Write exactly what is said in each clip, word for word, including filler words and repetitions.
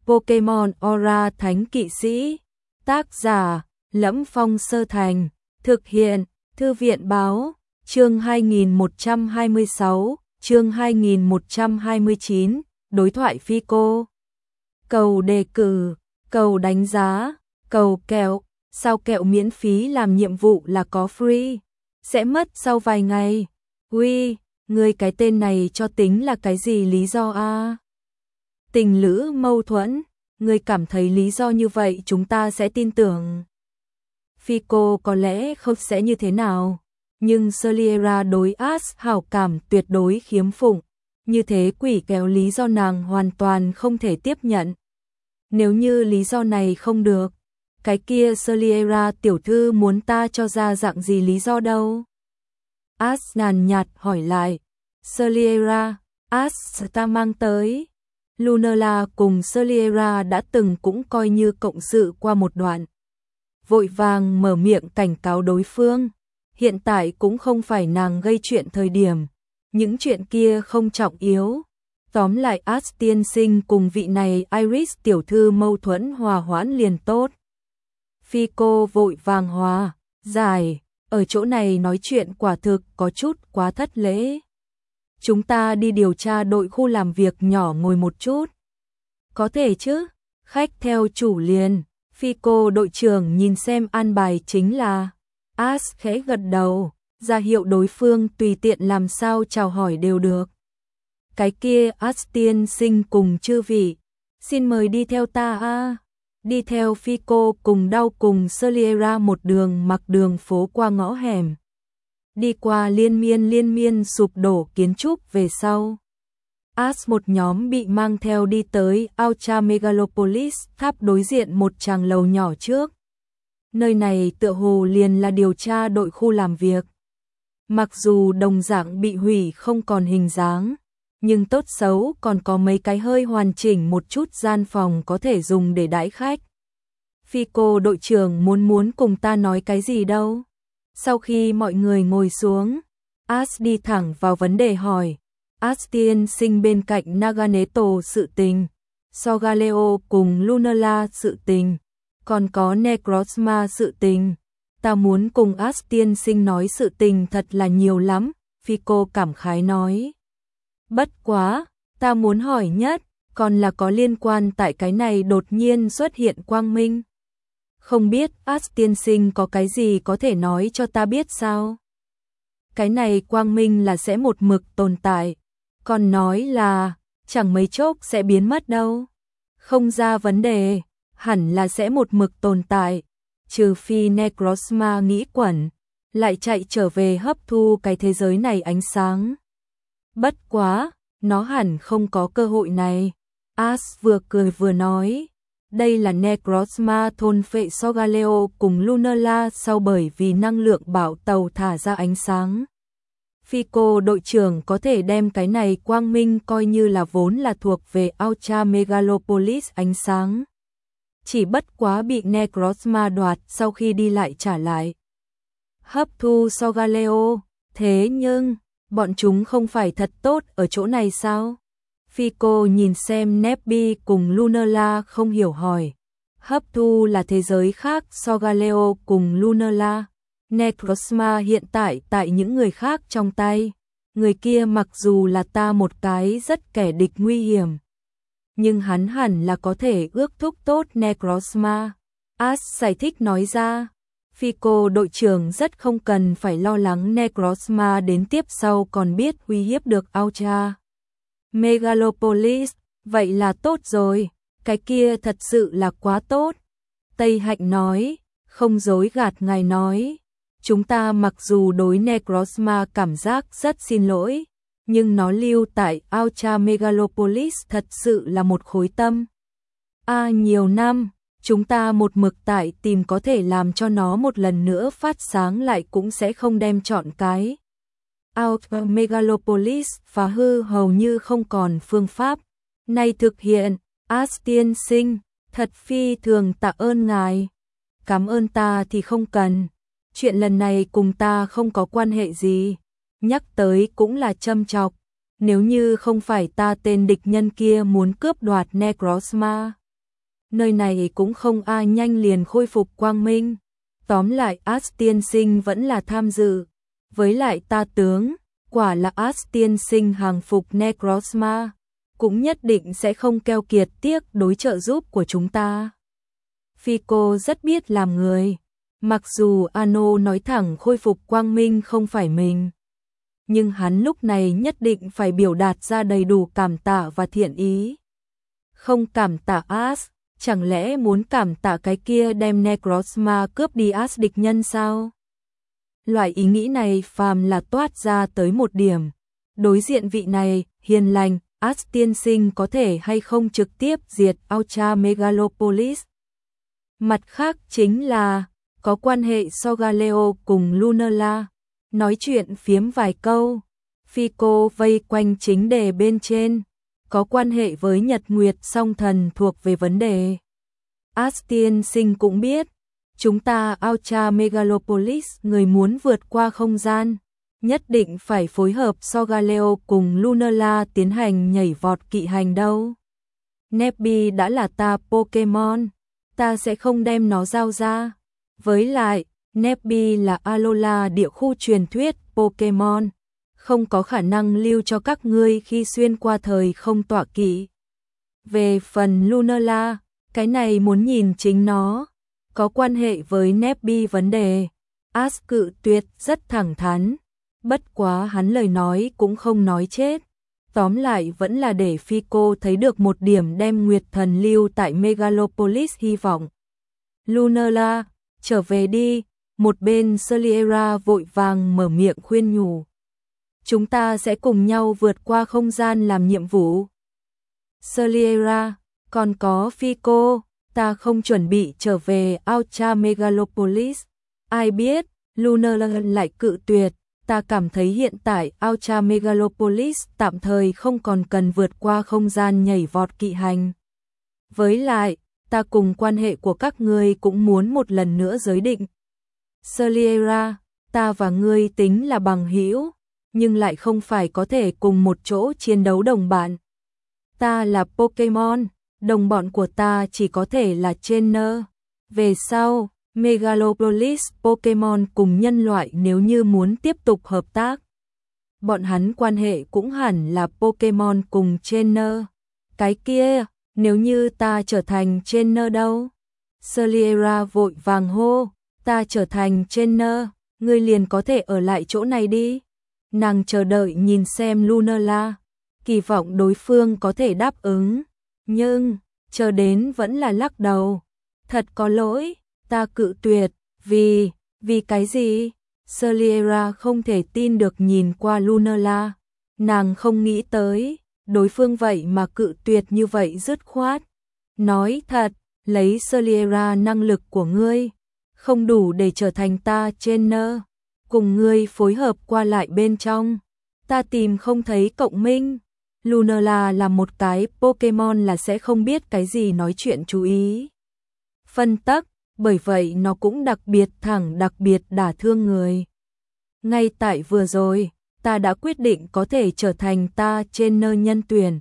Pokemon Aura Thánh Kỵ Sĩ. Tác giả: Lẫm Phong Sơ Thành. Thực hiện: Thư viện báo. Chương hai nghìn một trăm hai mươi sáu, chương hai nghìn một trăm hai mươi chín, đối thoại phi cô. Cầu đề cử, cầu đánh giá, cầu kẹo, sao kẹo miễn phí làm nhiệm vụ là có free, sẽ mất sau vài ngày. Ui, ngươi cái tên này cho tính là cái gì lý do a? Tình lữ mâu thuẫn, ngươi cảm thấy lý do như vậy chúng ta sẽ tin tưởng. Phi cô có lẽ không sẽ như thế nào, nhưng Sierra đối Ash hảo cảm tuyệt đối khiếm phụng, như thế quỷ kéo lý do nàng hoàn toàn không thể tiếp nhận. Nếu như lý do này không được, cái kia Sierra tiểu thư muốn ta cho ra dạng gì lý do đâu? Ash nhàn nhạt hỏi lại. Sierra, Ash ta mang tới. Lunala cùng Sierra đã từng cũng coi như cộng sự qua một đoạn. Vội vàng mở miệng cảnh cáo đối phương. Hiện tại cũng không phải nàng gây chuyện thời điểm. Những chuyện kia không trọng yếu. Tóm lại Ash tiên sinh cùng vị này Iris tiểu thư mâu thuẫn hòa hoãn liền tốt. Phi cô vội vàng hòa, giải, ở chỗ này nói chuyện quả thực có chút quá thất lễ. Chúng ta đi điều tra đội khu làm việc nhỏ ngồi một chút. Có thể chứ, khách theo chủ liền. Phi cô đội trưởng nhìn xem an bài chính là. Ash khẽ gật đầu, ra hiệu đối phương tùy tiện làm sao chào hỏi đều được. Cái kia Ash tiên sinh cùng chư vị, xin mời đi theo ta a. Đi theo Phi cô cùng đau cùng Sierra một đường mặc đường phố qua ngõ hẻm. Đi qua liên miên liên miên sụp đổ kiến trúc về sau. Ash một nhóm bị mang theo đi tới Ultra Megalopolis, tháp đối diện một tràng lầu nhỏ trước. Nơi này tựa hồ liền là điều tra đội khu làm việc. Mặc dù đồng dạng bị hủy không còn hình dáng, nhưng tốt xấu còn có mấy cái hơi hoàn chỉnh một chút gian phòng có thể dùng để đãi khách. Phi cô đội trưởng muốn muốn cùng ta nói cái gì đâu. Sau khi mọi người ngồi xuống, Ash đi thẳng vào vấn đề hỏi. Ash tiên sinh bên cạnh Naganeto sự tình, Sogaleo cùng Lunala sự tình, còn có Necrozma sự tình. Ta muốn cùng Ash tiên sinh nói sự tình thật là nhiều lắm, Phi cô cảm khái nói. Bất quá, ta muốn hỏi nhất, còn là có liên quan tại cái này đột nhiên xuất hiện quang minh. Không biết Ash tiên sinh có cái gì có thể nói cho ta biết sao? Cái này quang minh là sẽ một mực tồn tại, còn nói là chẳng mấy chốc sẽ biến mất đâu. Không ra vấn đề, hẳn là sẽ một mực tồn tại, trừ phi Necrozma nghĩ quẩn, lại chạy trở về hấp thu cái thế giới này ánh sáng. Bất quá, nó hẳn không có cơ hội này. Ash vừa cười vừa nói. Đây là Necrozma thôn phệ Sogaleo cùng Lunala sau bởi vì năng lượng bão tàu thả ra ánh sáng. Phi cô đội trưởng có thể đem cái này quang minh coi như là vốn là thuộc về Ultra Megalopolis ánh sáng. Chỉ bất quá bị Necrozma đoạt sau khi đi lại trả lại. Hấp thu Sogaleo, thế nhưng, bọn chúng không phải thật tốt ở chỗ này sao? Phi cô nhìn xem Nebby cùng Lunala không hiểu hỏi. Hấp thu là thế giới khác Sogaleo cùng Lunala. Necrozma hiện tại tại những người khác trong tay. Người kia mặc dù là ta một cái rất kẻ địch nguy hiểm, nhưng hắn hẳn là có thể ước thúc tốt Necrozma. Ash giải thích nói ra. Phi cô đội trưởng rất không cần phải lo lắng Necrozma đến tiếp sau còn biết uy hiếp được Ultra Megalopolis, vậy là tốt rồi, cái kia thật sự là quá tốt. Tây Hạnh nói, không dối gạt ngài nói, chúng ta mặc dù đối Necrozma cảm giác rất xin lỗi, nhưng nó lưu tại Ultra Megalopolis thật sự là một khối tâm. À nhiều năm, chúng ta một mực tại tìm có thể làm cho nó một lần nữa phát sáng lại cũng sẽ không đem chọn cái. Ultra Megalopolis phá hư hầu như không còn phương pháp. Nay thực hiện, Ash tiên sinh, thật phi thường tạ ơn ngài. Cảm ơn ta thì không cần. Chuyện lần này cùng ta không có quan hệ gì. Nhắc tới cũng là châm chọc. Nếu như không phải ta tên địch nhân kia muốn cướp đoạt Necrozma, nơi này cũng không ai nhanh liền khôi phục quang minh. Tóm lại As tiên sinh vẫn là tham dự, với lại ta tướng, quả là As tiên sinh hàng phục Necrozma, cũng nhất định sẽ không keo kiệt tiếc đối trợ giúp của chúng ta. Fico rất biết làm người, mặc dù Ano nói thẳng khôi phục quang minh không phải mình, nhưng hắn lúc này nhất định phải biểu đạt ra đầy đủ cảm tạ và thiện ý. Không cảm tạ As, chẳng lẽ muốn cảm tạ cái kia đem Necrozma cướp đi As địch nhân sao? Loại ý nghĩ này phàm là toát ra tới một điểm. Đối diện vị này, hiền lành, As tiên sinh có thể hay không trực tiếp diệt Ultra Megalopolis. Mặt khác chính là, có quan hệ Sogaleo cùng Lunala. Nói chuyện phiếm vài câu, Fico vây quanh chính đề bên trên, có quan hệ với Nhật Nguyệt song thần thuộc về vấn đề. As tiên sinh cũng biết, chúng ta Ultra Megalopolis người muốn vượt qua không gian, nhất định phải phối hợp Sogaleo cùng Lunala tiến hành nhảy vọt kỵ hành đâu. Nebby đã là ta Pokemon, ta sẽ không đem nó giao ra. Với lại, Nebby là Alola địa khu truyền thuyết Pokemon, không có khả năng lưu cho các ngươi khi xuyên qua thời không tọa kỵ. Về phần Lunala, cái này muốn nhìn chính nó, có quan hệ với Nebby vấn đề. As cự tuyệt rất thẳng thắn, bất quá hắn lời nói cũng không nói chết. Tóm lại vẫn là để Fico thấy được một điểm đem Nguyệt Thần lưu tại Megalopolis hy vọng. Lunala, trở về đi, một bên Saliera vội vàng mở miệng khuyên nhủ. Chúng ta sẽ cùng nhau vượt qua không gian làm nhiệm vụ. Saliera, còn có Fico, ta không chuẩn bị trở về Ultra Megalopolis. Ai biết, Lunala lại cự tuyệt. Ta cảm thấy hiện tại Ultra Megalopolis tạm thời không còn cần vượt qua không gian nhảy vọt kỵ hành. Với lại, ta cùng quan hệ của các ngươi cũng muốn một lần nữa giới định. Saliera, ta và ngươi tính là bằng hữu, nhưng lại không phải có thể cùng một chỗ chiến đấu đồng bạn. Ta là Pokemon, đồng bọn của ta chỉ có thể là trainer. Về sau, Megalopolis Pokemon cùng nhân loại nếu như muốn tiếp tục hợp tác, bọn hắn quan hệ cũng hẳn là Pokemon cùng trainer. Cái kia, nếu như ta trở thành trainer đâu? Saliera vội vàng hô, ta trở thành trainer, ngươi liền có thể ở lại chỗ này đi. Nàng chờ đợi nhìn xem Lunala, kỳ vọng đối phương có thể đáp ứng, nhưng chờ đến vẫn là lắc đầu. Thật có lỗi, ta cự tuyệt, vì, vì cái gì? Saliera không thể tin được nhìn qua Lunala, nàng không nghĩ tới, đối phương vậy mà cự tuyệt như vậy dứt khoát. Nói thật, lấy Saliera năng lực của ngươi, không đủ để trở thành ta trainer, cùng ngươi phối hợp qua lại bên trong, ta tìm không thấy cộng minh. Lunala là một cái Pokemon là sẽ không biết cái gì nói chuyện chú ý. Phân tắc, bởi vậy nó cũng đặc biệt thẳng đặc biệt đả thương người. Ngay tại vừa rồi, ta đã quyết định có thể trở thành ta trainer nhân tuyển.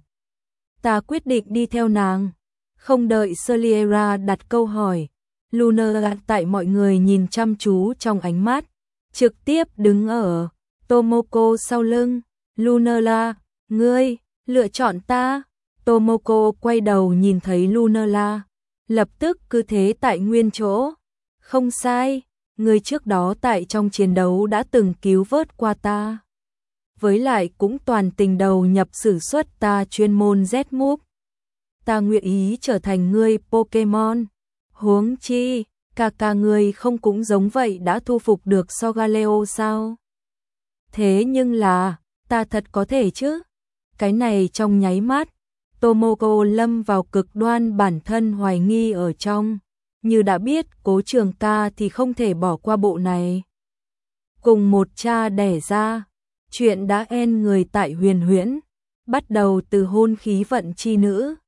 Ta quyết định đi theo nàng. Không đợi Saliera đặt câu hỏi, Lunala tại mọi người nhìn chăm chú trong ánh mắt, trực tiếp đứng ở Tomoko sau lưng. Lunala, ngươi, lựa chọn ta. Tomoko quay đầu nhìn thấy Lunala, lập tức cứ thế tại nguyên chỗ. Không sai, người trước đó tại trong chiến đấu đã từng cứu vớt qua ta. Với lại cũng toàn tình đầu nhập sử xuất ta chuyên môn Z-move. Ta nguyện ý trở thành ngươi Pokemon. Huống chi, cả cả người không cũng giống vậy đã thu phục được Sogaleo sao? Thế nhưng là, ta thật có thể chứ? Cái này trong nháy mắt, Tomoko lâm vào cực đoan bản thân hoài nghi ở trong. Như đã biết Cố Trường Ca thì không thể bỏ qua bộ này. Cùng một cha đẻ ra, chuyện đã en người tại huyền huyễn, bắt đầu từ hôn khí vận chi nữ,